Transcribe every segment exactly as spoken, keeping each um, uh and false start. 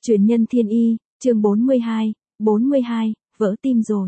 Truyền nhân thiên y, chương bốn mươi hai, bốn mươi hai, vỡ tim rồi.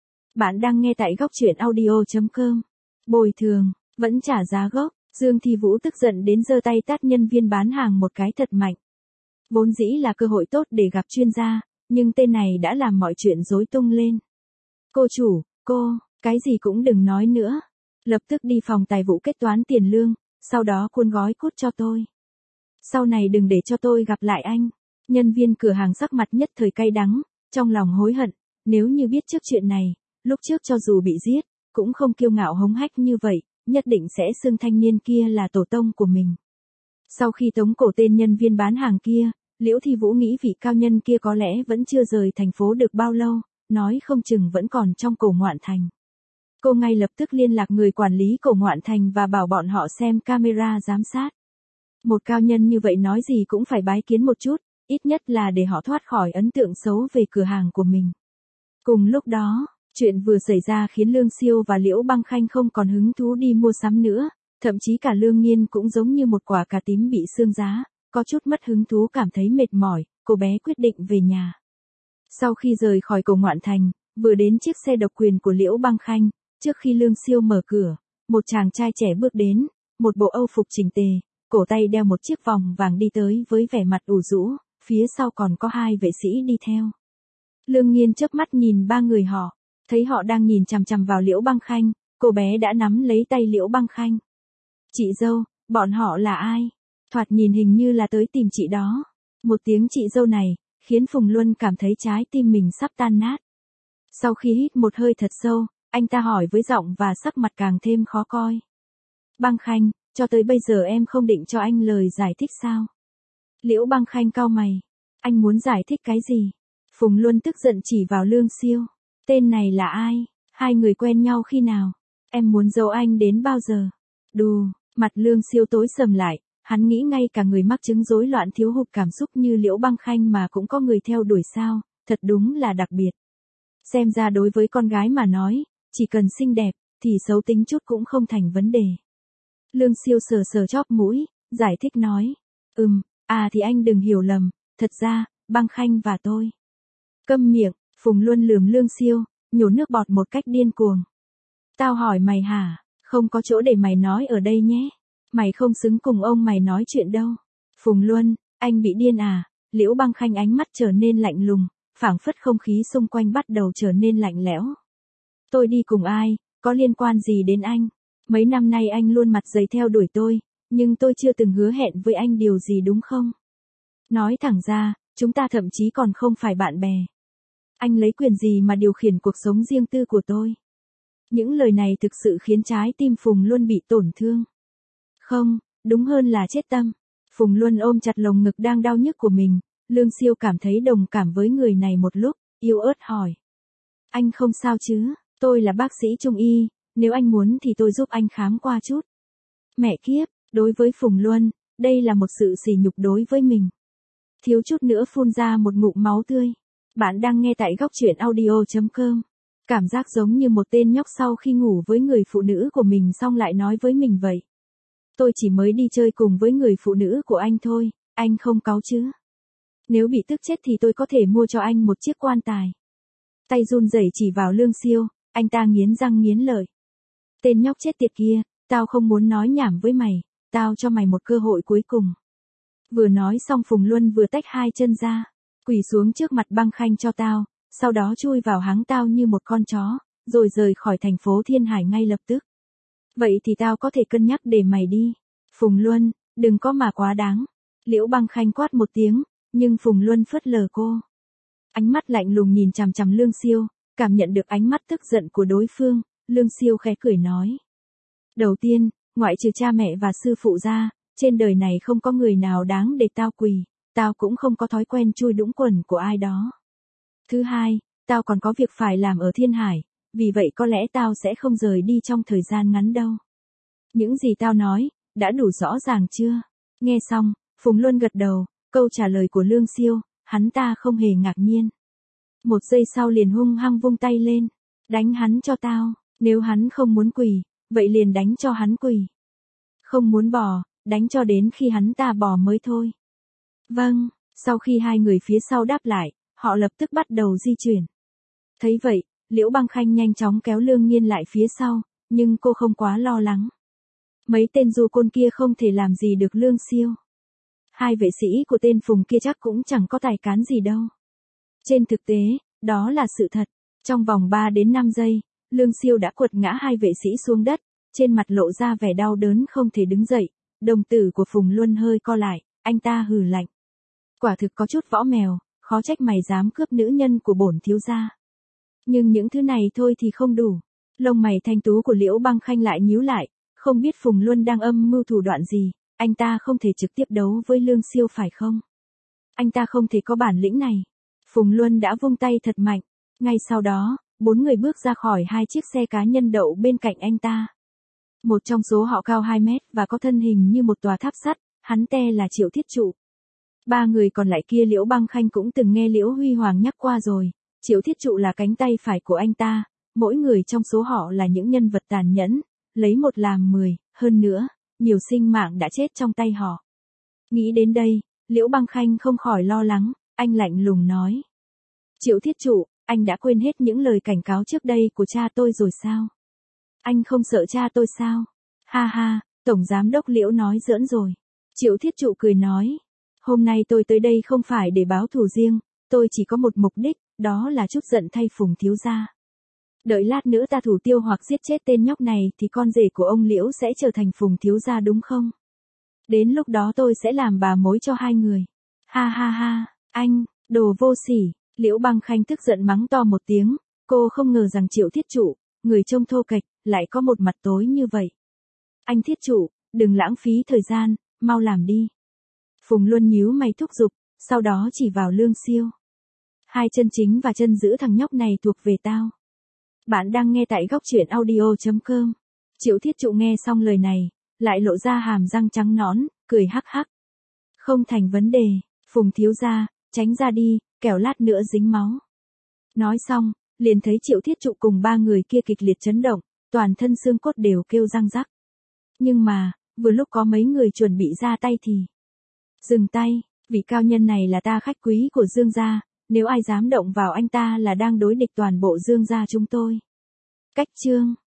Bạn đang nghe tại góc truyện audio chấm com. Bồi thường, vẫn trả giá gốc, Dương Thi Vũ tức giận đến giơ tay tát nhân viên bán hàng một cái thật mạnh. Vốn dĩ là cơ hội tốt để gặp chuyên gia, nhưng tên này đã làm mọi chuyện rối tung lên. Cô chủ, cô, cái gì cũng đừng nói nữa. Lập tức đi phòng tài vụ kết toán tiền lương, sau đó cuốn gói cút cho tôi. Sau này đừng để cho tôi gặp lại anh. Nhân viên cửa hàng sắc mặt nhất thời cay đắng, trong lòng hối hận, nếu như biết trước chuyện này, lúc trước cho dù bị giết, cũng không kiêu ngạo hống hách như vậy, nhất định sẽ xưng thanh niên kia là tổ tông của mình. Sau khi tống cổ tên nhân viên bán hàng kia, Liễu Thi Vũ nghĩ vị cao nhân kia có lẽ vẫn chưa rời thành phố được bao lâu, nói không chừng vẫn còn trong Cổ Ngoạn Thành. Cô ngay lập tức liên lạc người quản lý Cổ Ngoạn Thành và bảo bọn họ xem camera giám sát. Một cao nhân như vậy nói gì cũng phải bái kiến một chút, ít nhất là để họ thoát khỏi ấn tượng xấu về cửa hàng của mình. Cùng lúc đó, chuyện vừa xảy ra khiến Lương Siêu và Liễu Băng Khanh không còn hứng thú đi mua sắm nữa, thậm chí cả Lương Nghiên cũng giống như một quả cà tím bị sương giá, có chút mất hứng thú cảm thấy mệt mỏi, cô bé quyết định về nhà. Sau khi rời khỏi Cổ Ngoạn Thành, vừa đến chiếc xe độc quyền của Liễu Băng Khanh, trước khi Lương Siêu mở cửa, một chàng trai trẻ bước đến, một bộ âu phục chỉnh tề, cổ tay đeo một chiếc vòng vàng đi tới với vẻ mặt ủ rũ, phía sau còn có hai vệ sĩ đi theo. Lương Nghiên chớp mắt nhìn ba người họ, thấy họ đang nhìn chằm chằm vào Liễu Băng Khanh, cô bé đã nắm lấy tay Liễu Băng Khanh. Chị dâu, bọn họ là ai? Thoạt nhìn hình như là tới tìm chị đó. Một tiếng chị dâu này, khiến Phùng Luân cảm thấy trái tim mình sắp tan nát. Sau khi hít một hơi thật sâu, anh ta hỏi với giọng và sắc mặt càng thêm khó coi. Băng Khanh, cho tới bây giờ em không định cho anh lời giải thích sao? Liễu Băng Khanh cau mày. Anh muốn giải thích cái gì? Phùng Luân tức giận chỉ vào Lương Siêu. Tên này là ai? Hai người quen nhau khi nào? Em muốn giấu anh đến bao giờ? Đù, mặt Lương Siêu tối sầm lại, hắn nghĩ ngay cả người mắc chứng rối loạn thiếu hụt cảm xúc như Liễu Băng Khanh mà cũng có người theo đuổi sao, thật đúng là đặc biệt. Xem ra đối với con gái mà nói, chỉ cần xinh đẹp, thì xấu tính chút cũng không thành vấn đề. Lương Siêu sờ sờ chóp mũi, giải thích nói. Ừm, à thì anh đừng hiểu lầm, thật ra, Băng Khanh và tôi. Câm miệng, Phùng Luân lườm Lương Siêu, nhổ nước bọt một cách điên cuồng. Tao hỏi mày hả, không có chỗ để mày nói ở đây nhé. Mày không xứng cùng ông mày nói chuyện đâu. Phùng Luân, anh bị điên à? Liễu Băng Khanh ánh mắt trở nên lạnh lùng, phảng phất không khí xung quanh bắt đầu trở nên lạnh lẽo. Tôi đi cùng ai, có liên quan gì đến anh? Mấy năm nay anh luôn mặt dày theo đuổi tôi, nhưng tôi chưa từng hứa hẹn với anh điều gì đúng không? Nói thẳng ra, chúng ta thậm chí còn không phải bạn bè. Anh lấy quyền gì mà điều khiển cuộc sống riêng tư của tôi? Những lời này thực sự khiến trái tim Phùng Luân bị tổn thương. Không, đúng hơn là chết tâm. Phùng Luân ôm chặt lồng ngực đang đau nhức của mình, Lương Siêu cảm thấy đồng cảm với người này một lúc, yếu ớt hỏi. Anh không sao chứ, tôi là bác sĩ trung y, nếu anh muốn thì tôi giúp anh khám qua chút. Mẹ kiếp, đối với Phùng Luân, đây là một sự sỉ nhục đối với mình. Thiếu chút nữa phun ra một ngụm máu tươi. Bạn đang nghe tại góc truyện audio chấm com. Cảm giác giống như một tên nhóc sau khi ngủ với người phụ nữ của mình xong lại nói với mình vậy. Tôi chỉ mới đi chơi cùng với người phụ nữ của anh thôi, anh không cáu chứ? Nếu bị tức chết thì tôi có thể mua cho anh một chiếc quan tài. Tay run rẩy chỉ vào Lương Siêu, anh ta nghiến răng nghiến lợi. Tên nhóc chết tiệt kia, tao không muốn nói nhảm với mày, tao cho mày một cơ hội cuối cùng. Vừa nói xong Phùng Luân vừa tách hai chân ra, quỳ xuống trước mặt Băng Khanh cho tao, sau đó chui vào háng tao như một con chó, rồi rời khỏi thành phố Thiên Hải ngay lập tức. Vậy thì tao có thể cân nhắc để mày đi. Phùng Luân, đừng có mà quá đáng. Liễu Băng Khanh quát một tiếng, nhưng Phùng Luân phớt lờ cô. Ánh mắt lạnh lùng nhìn chằm chằm Lương Siêu, cảm nhận được ánh mắt tức giận của đối phương, Lương Siêu khẽ cười nói. Đầu tiên, ngoại trừ cha mẹ và sư phụ ra, trên đời này không có người nào đáng để tao quỳ, tao cũng không có thói quen chui đũng quần của ai đó. Thứ hai, tao còn có việc phải làm ở Thiên Hải, vì vậy có lẽ tao sẽ không rời đi trong thời gian ngắn đâu. Những gì tao nói, đã đủ rõ ràng chưa? Nghe xong, Phùng Luân gật đầu, câu trả lời của Lương Siêu, hắn ta không hề ngạc nhiên. Một giây sau liền hung hăng vung tay lên, đánh hắn cho tao, nếu hắn không muốn quỳ, vậy liền đánh cho hắn quỳ. Không muốn bò, đánh cho đến khi hắn ta bò mới thôi. Vâng, Sau khi hai người phía sau đáp lại, họ lập tức bắt đầu di chuyển. Thấy vậy, Liễu Băng Khanh nhanh chóng kéo Lương Nhiên lại phía sau, nhưng cô không quá lo lắng. Mấy tên du côn kia không thể làm gì được Lương Siêu. Hai vệ sĩ của tên Phùng kia chắc cũng chẳng có tài cán gì đâu. Trên thực tế, đó là sự thật. Trong vòng ba đến năm giây, Lương Siêu đã quật ngã hai vệ sĩ xuống đất, trên mặt lộ ra vẻ đau đớn không thể đứng dậy. Đồng tử của Phùng Luân hơi co lại, anh ta hừ lạnh. Quả thực có chút võ mèo, khó trách mày dám cướp nữ nhân của bổn thiếu gia. Nhưng những thứ này thôi thì không đủ. Lông mày thanh tú của Liễu Băng Khanh lại nhíu lại, không biết Phùng Luân đang âm mưu thủ đoạn gì, anh ta không thể trực tiếp đấu với Lương Siêu phải không? Anh ta không thể có bản lĩnh này. Phùng Luân đã vung tay thật mạnh, ngay sau đó, bốn người bước ra khỏi hai chiếc xe cá nhân đậu bên cạnh anh ta. Một trong số họ cao hai mét và có thân hình như một tòa tháp sắt, hắn te là Triệu Thiết Trụ. Ba người còn lại kia Liễu Băng Khanh cũng từng nghe Liễu Huy Hoàng nhắc qua rồi, Triệu Thiết Trụ là cánh tay phải của anh ta, mỗi người trong số họ là những nhân vật tàn nhẫn, lấy một làm mười, hơn nữa, nhiều sinh mạng đã chết trong tay họ. Nghĩ đến đây, Liễu Băng Khanh không khỏi lo lắng, anh lạnh lùng nói. Triệu Thiết Trụ, anh đã quên hết những lời cảnh cáo trước đây của cha tôi rồi sao? Anh không sợ cha tôi sao? Ha ha, Tổng Giám đốc Liễu nói giỡn rồi. Triệu Thiết Trụ cười nói. Hôm nay tôi tới đây không phải để báo thù riêng, tôi chỉ có một mục đích, đó là chút giận thay Phùng thiếu gia. Đợi lát nữa ta thủ tiêu hoặc giết chết tên nhóc này thì con rể của ông Liễu sẽ trở thành Phùng thiếu gia đúng không? Đến lúc đó tôi sẽ làm bà mối cho hai người. Ha ha ha, anh, đồ vô sỉ. Liễu Băng Khanh tức giận mắng to một tiếng, cô không ngờ rằng Triệu Thiết Trụ, người trông thô kệch, lại có một mặt tối như vậy. Anh Thiết Trụ, đừng lãng phí thời gian, mau làm đi. Phùng Luân nhíu mày thúc giục, sau đó chỉ vào Lương Siêu. Hai chân chính và chân giữ thằng nhóc này thuộc về tao. Bạn đang nghe tại góc truyện audio chấm com. Triệu Thiết Trụ nghe xong lời này, lại lộ ra hàm răng trắng nõn, cười hắc hắc. Không thành vấn đề, Phùng thiếu gia, tránh ra đi, kẻo lát nữa dính máu. Nói xong, liền thấy Triệu Thiết Trụ cùng ba người kia kịch liệt chấn động, toàn thân xương cốt đều kêu răng rắc. Nhưng mà, vừa lúc có mấy người chuẩn bị ra tay thì... Dừng tay, vị cao nhân này là ta khách quý của Dương gia, nếu ai dám động vào anh ta là đang đối địch toàn bộ Dương gia chúng tôi. Cách chương